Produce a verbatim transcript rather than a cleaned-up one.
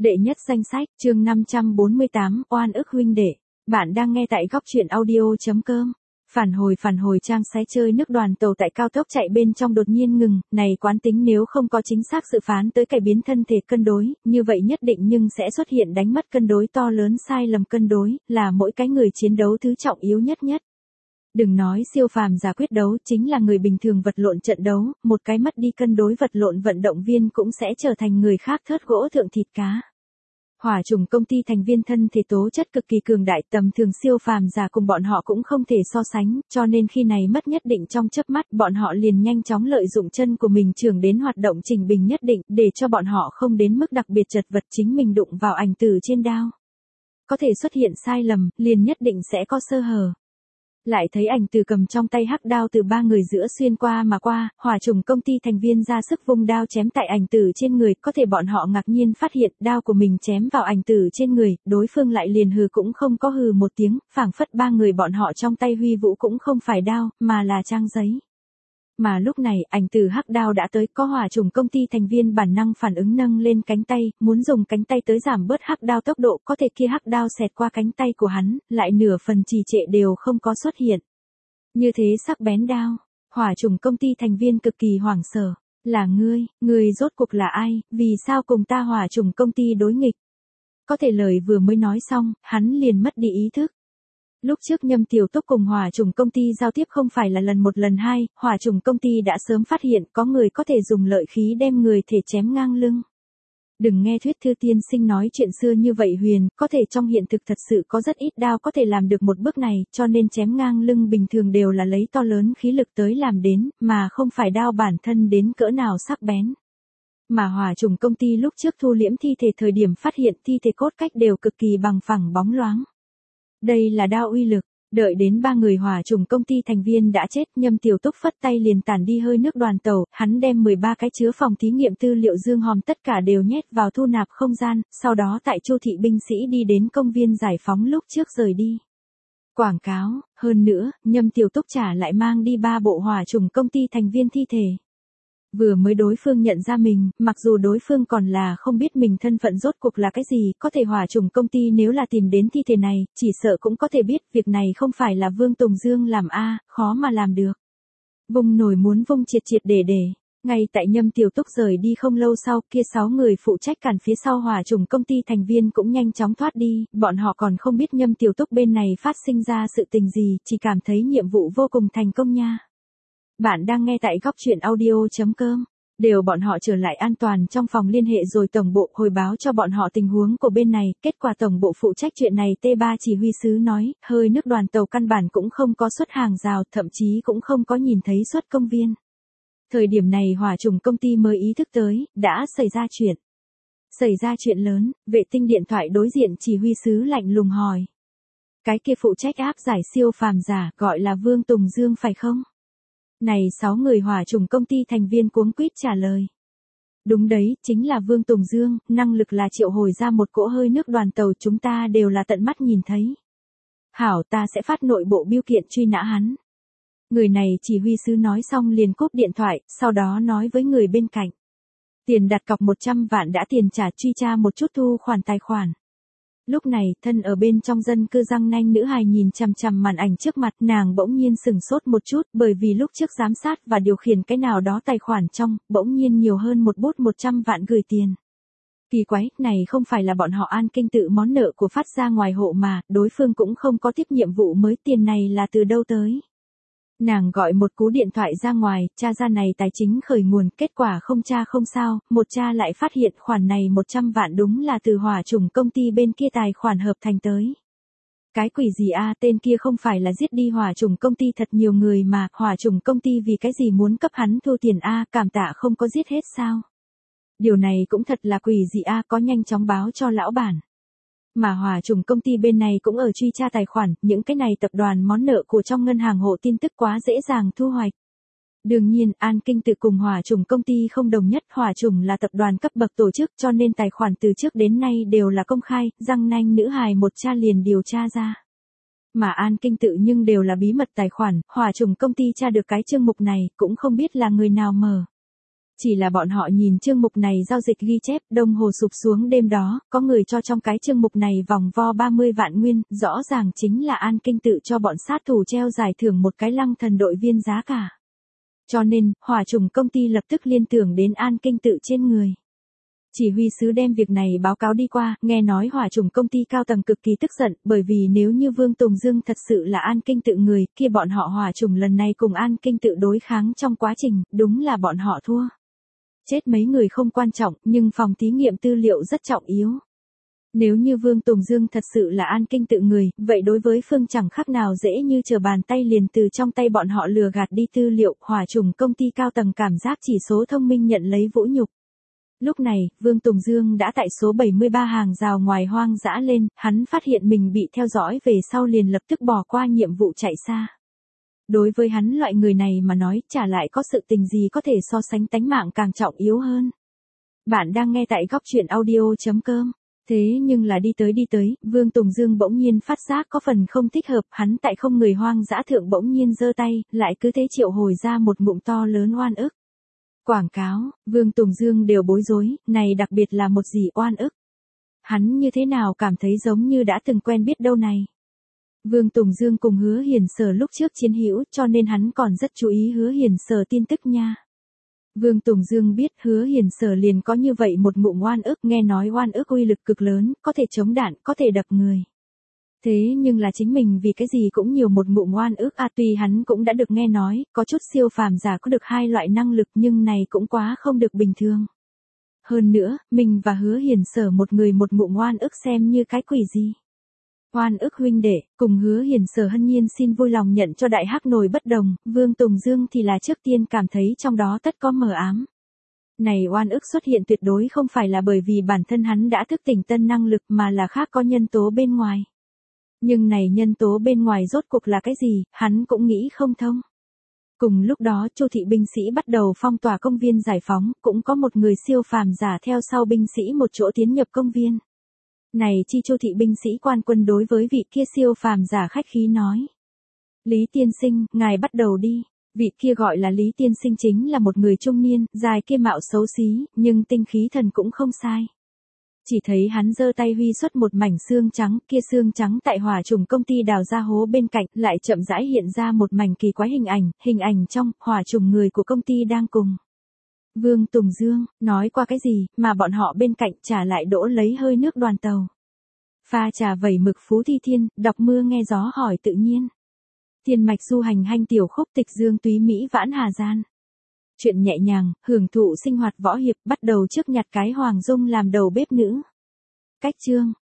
Đệ nhất danh sách, chương năm trăm bốn mươi tám, oan ức huynh đệ. Bạn đang nghe tại góc truyện audio.com. Phản hồi phản hồi trang sái chơi nước đoàn tàu tại cao tốc chạy bên trong đột nhiên ngừng, này quán tính nếu không có chính xác dự phán tới cải biến thân thể cân đối, như vậy nhất định nhưng sẽ xuất hiện đánh mất cân đối to lớn sai lầm cân đối, là mỗi cái người chiến đấu thứ trọng yếu nhất nhất. Đừng nói siêu phàm giả quyết đấu, chính là người bình thường vật lộn trận đấu, một cái mất đi cân đối vật lộn vận động viên cũng sẽ trở thành người khác thớt gỗ thượng thịt cá. Hỏa trùng công ty thành viên thân thể tố chất cực kỳ cường đại, tầm thường siêu phàm giả cùng bọn họ cũng không thể so sánh, cho nên khi này mất nhất định trong chớp mắt, bọn họ liền nhanh chóng lợi dụng chân của mình trưởng đến hoạt động chỉnh bình nhất định, để cho bọn họ không đến mức đặc biệt chật vật chính mình đụng vào ảnh tử trên đao. Có thể xuất hiện sai lầm, liền nhất định sẽ có sơ hở. Lại thấy ảnh từ cầm trong tay hắc đao từ ba người giữa xuyên qua mà qua, hỏa trùng công ty thành viên ra sức vung đao chém tại ảnh tử trên người, có thể bọn họ ngạc nhiên phát hiện đao của mình chém vào ảnh tử trên người, đối phương lại liền hừ cũng không có hừ một tiếng, phảng phất ba người bọn họ trong tay huy vũ cũng không phải đao, mà là trang giấy. Mà lúc này, ảnh tử hắc đao đã tới, có hỏa trùng công ty thành viên bản năng phản ứng nâng lên cánh tay, muốn dùng cánh tay tới giảm bớt hắc đao tốc độ, có thể kia hắc đao xẹt qua cánh tay của hắn, lại nửa phần trì trệ đều không có xuất hiện. Như thế sắc bén đao, hỏa trùng công ty thành viên cực kỳ hoảng sợ, là ngươi, ngươi rốt cuộc là ai, vì sao cùng ta hỏa trùng công ty đối nghịch? Có thể lời vừa mới nói xong, hắn liền mất đi ý thức. Lúc trước Nhâm Tiểu Túc cùng hỏa trùng công ty giao tiếp không phải là lần một lần hai, hỏa trùng công ty đã sớm phát hiện có người có thể dùng lợi khí đem người thể chém ngang lưng. Đừng nghe thuyết thư tiên sinh nói chuyện xưa như vậy huyền, có thể trong hiện thực thật sự có rất ít đao có thể làm được một bước này, cho nên chém ngang lưng bình thường đều là lấy to lớn khí lực tới làm đến, mà không phải đao bản thân đến cỡ nào sắc bén. Mà hỏa trùng công ty lúc trước thu liễm thi thể thời điểm phát hiện thi thể cốt cách đều cực kỳ bằng phẳng bóng loáng. Đây là đao uy lực, đợi đến ba người hỏa trùng công ty thành viên đã chết, Nhâm Tiểu Túc phất tay liền tản đi hơi nước đoàn tàu, hắn đem mười ba cái chứa phòng thí nghiệm tư liệu dương hòm tất cả đều nhét vào thu nạp không gian, sau đó tại Chu thị binh sĩ đi đến công viên giải phóng lúc trước rời đi. Quảng cáo, hơn nữa, Nhâm Tiểu Túc trả lại mang đi ba bộ hỏa trùng công ty thành viên thi thể. Vừa mới đối phương nhận ra mình, mặc dù đối phương còn là không biết mình thân phận rốt cuộc là cái gì, có thể hỏa trùng công ty nếu là tìm đến thi thể này, chỉ sợ cũng có thể biết việc này không phải là Vương Tùng Dương làm a, khó mà làm được. Vung nổi muốn vung triệt triệt để để. Ngay tại Nhâm Tiểu Túc rời đi không lâu sau, kia sáu người phụ trách cản phía sau hỏa trùng công ty thành viên cũng nhanh chóng thoát đi, bọn họ còn không biết Nhâm Tiểu Túc bên này phát sinh ra sự tình gì, chỉ cảm thấy nhiệm vụ vô cùng thành công nha. Bạn đang nghe tại góc truyện audio.com. Đều bọn họ trở lại an toàn trong phòng liên hệ rồi tổng bộ hồi báo cho bọn họ tình huống của bên này, kết quả tổng bộ phụ trách chuyện này T ba chỉ huy sứ nói, hơi nước đoàn tàu căn bản cũng không có xuất hàng rào, thậm chí cũng không có nhìn thấy xuất công viên. Thời điểm này hỏa trùng công ty mới ý thức tới, đã xảy ra chuyện. Xảy ra chuyện lớn, vệ tinh điện thoại đối diện chỉ huy sứ lạnh lùng hỏi. Cái kia phụ trách áp giải siêu phàm giả, gọi là Vương Tùng Dương phải không? Này sáu người hỏa trùng công ty thành viên cuống quýt trả lời. Đúng đấy, chính là Vương Tùng Dương, năng lực là triệu hồi ra một cỗ hơi nước đoàn tàu, chúng ta đều là tận mắt nhìn thấy. Hảo, ta sẽ phát nội bộ biêu kiện truy nã hắn. Người này chỉ huy sứ nói xong liền cúp điện thoại, sau đó nói với người bên cạnh. Tiền đặt cọc một trăm vạn đã tiền trả, truy tra một chút thu khoản tài khoản. Lúc này, thân ở bên trong dân cư răng nanh nữ hài nhìn chằm chằm màn ảnh trước mặt, nàng bỗng nhiên sừng sốt một chút, bởi vì lúc trước giám sát và điều khiển cái nào đó tài khoản trong, bỗng nhiên nhiều hơn một bút một trăm vạn gửi tiền. Kỳ quái, này không phải là bọn họ An Kinh tự món nợ của phát ra ngoài hộ mà, đối phương cũng không có tiếp nhiệm vụ mới, tiền này là từ đâu tới. Nàng gọi một cú điện thoại ra ngoài, tra ra này tài chính khởi nguồn, kết quả không tra không sao, một tra lại phát hiện khoản này một trăm vạn đúng là từ hỏa trùng công ty bên kia tài khoản hợp thành tới. Cái quỷ gì a, tên kia không phải là giết đi hỏa trùng công ty thật nhiều người mà, hỏa trùng công ty vì cái gì muốn cấp hắn thu tiền a, cảm tạ không có giết hết sao? Điều này cũng thật là quỷ gì a, có nhanh chóng báo cho lão bản. Mà hỏa trùng công ty bên này cũng ở truy tra tài khoản, những cái này tập đoàn món nợ của trong ngân hàng hộ tin tức quá dễ dàng thu hoạch. Đương nhiên, An Kinh tự cùng hỏa trùng công ty không đồng nhất, hỏa trùng là tập đoàn cấp bậc tổ chức cho nên tài khoản từ trước đến nay đều là công khai, răng nanh nữ hài một tra liền điều tra ra. Mà An Kinh tự nhưng đều là bí mật tài khoản, hỏa trùng công ty tra được cái chương mục này, cũng không biết là người nào mở. Chỉ là bọn họ nhìn chương mục này giao dịch ghi chép, đồng hồ sụp xuống đêm đó, có người cho trong cái chương mục này vòng vo ba mươi vạn nguyên, rõ ràng chính là An Kinh tự cho bọn sát thủ treo giải thưởng một cái Lăng Thần đội viên giá cả. Cho nên, hỏa trùng công ty lập tức liên tưởng đến An Kinh tự trên người. Chỉ huy sứ đem việc này báo cáo đi qua, nghe nói hỏa trùng công ty cao tầng cực kỳ tức giận, bởi vì nếu như Vương Tùng Dương thật sự là An Kinh tự người, kia bọn họ hỏa trùng lần này cùng An Kinh tự đối kháng trong quá trình, đúng là bọn họ thua. Chết mấy người không quan trọng, nhưng phòng thí nghiệm tư liệu rất trọng yếu. Nếu như Vương Tùng Dương thật sự là An Kinh tự người, vậy đối với Phương chẳng khác nào dễ như trở bàn tay liền từ trong tay bọn họ lừa gạt đi tư liệu, hỏa trùng công ty cao tầng cảm giác chỉ số thông minh nhận lấy vũ nhục. Lúc này, Vương Tùng Dương đã tại số bảy mươi ba hàng rào ngoài hoang dã lên, hắn phát hiện mình bị theo dõi về sau liền lập tức bỏ qua nhiệm vụ chạy xa. Đối với hắn loại người này mà nói, trả lại có sự tình gì có thể so sánh tánh mạng càng trọng yếu hơn. Bạn đang nghe tại góc truyện audio chấm com. Thế nhưng là đi tới đi tới, Vương Tùng Dương bỗng nhiên phát giác có phần không thích hợp, hắn tại không người hoang dã thượng bỗng nhiên giơ tay, lại cứ thế triệu hồi ra một ngụm to lớn oan ức. Quảng cáo, Vương Tùng Dương đều bối rối, này đặc biệt là một gì oan ức. Hắn như thế nào cảm thấy giống như đã từng quen biết đâu này. Vương Tùng Dương cùng Hứa Hiền Sở lúc trước chiến hữu, cho nên hắn còn rất chú ý Hứa Hiền Sở tin tức nha. Vương Tùng Dương biết Hứa Hiền Sở liền có như vậy một ngụm oan ức, nghe nói oan ức uy lực cực lớn, có thể chống đạn, có thể đập người. Thế nhưng là chính mình vì cái gì cũng nhiều một ngụm oan ức à, tuy hắn cũng đã được nghe nói, có chút siêu phàm giả có được hai loại năng lực nhưng này cũng quá không được bình thường. Hơn nữa, mình và Hứa Hiền Sở một người một ngụm oan ức xem như cái quỷ gì. Oan ức huynh đệ, cùng Hứa Hiền Sở hân nhiên xin vui lòng nhận cho đại hắc nổi bất đồng, Vương Tùng Dương thì là trước tiên cảm thấy trong đó tất có mờ ám. Này oan ức xuất hiện tuyệt đối không phải là bởi vì bản thân hắn đã thức tỉnh tân năng lực mà là khác có nhân tố bên ngoài. Nhưng này nhân tố bên ngoài rốt cuộc là cái gì, hắn cũng nghĩ không thông. Cùng lúc đó, Chu thị binh sĩ bắt đầu phong tỏa công viên giải phóng, cũng có một người siêu phàm giả theo sau binh sĩ một chỗ tiến nhập công viên. Này chi Chu thị binh sĩ quan quân đối với vị kia siêu phàm giả khách khí nói. Lý tiên sinh, ngài bắt đầu đi. Vị kia gọi là Lý tiên sinh chính là một người trung niên, dài kia mạo xấu xí, nhưng tinh khí thần cũng không sai. Chỉ thấy hắn giơ tay huy xuất một mảnh xương trắng, kia xương trắng tại hỏa trùng công ty đào ra hố bên cạnh, lại chậm rãi hiện ra một mảnh kỳ quái hình ảnh, hình ảnh trong, hỏa trùng người của công ty đang cùng. Vương Tùng Dương, nói qua cái gì, mà bọn họ bên cạnh trả lại đỗ lấy hơi nước đoàn tàu. Pha trà vẩy mực Phú Thi Thiên, đọc mưa nghe gió hỏi tự nhiên. Thiên mạch du hành hanh tiểu khúc tịch dương túy Mỹ vãn hà gian. Chuyện nhẹ nhàng, hưởng thụ sinh hoạt võ hiệp bắt đầu trước nhặt cái Hoàng Dung làm đầu bếp nữ. Cách chương.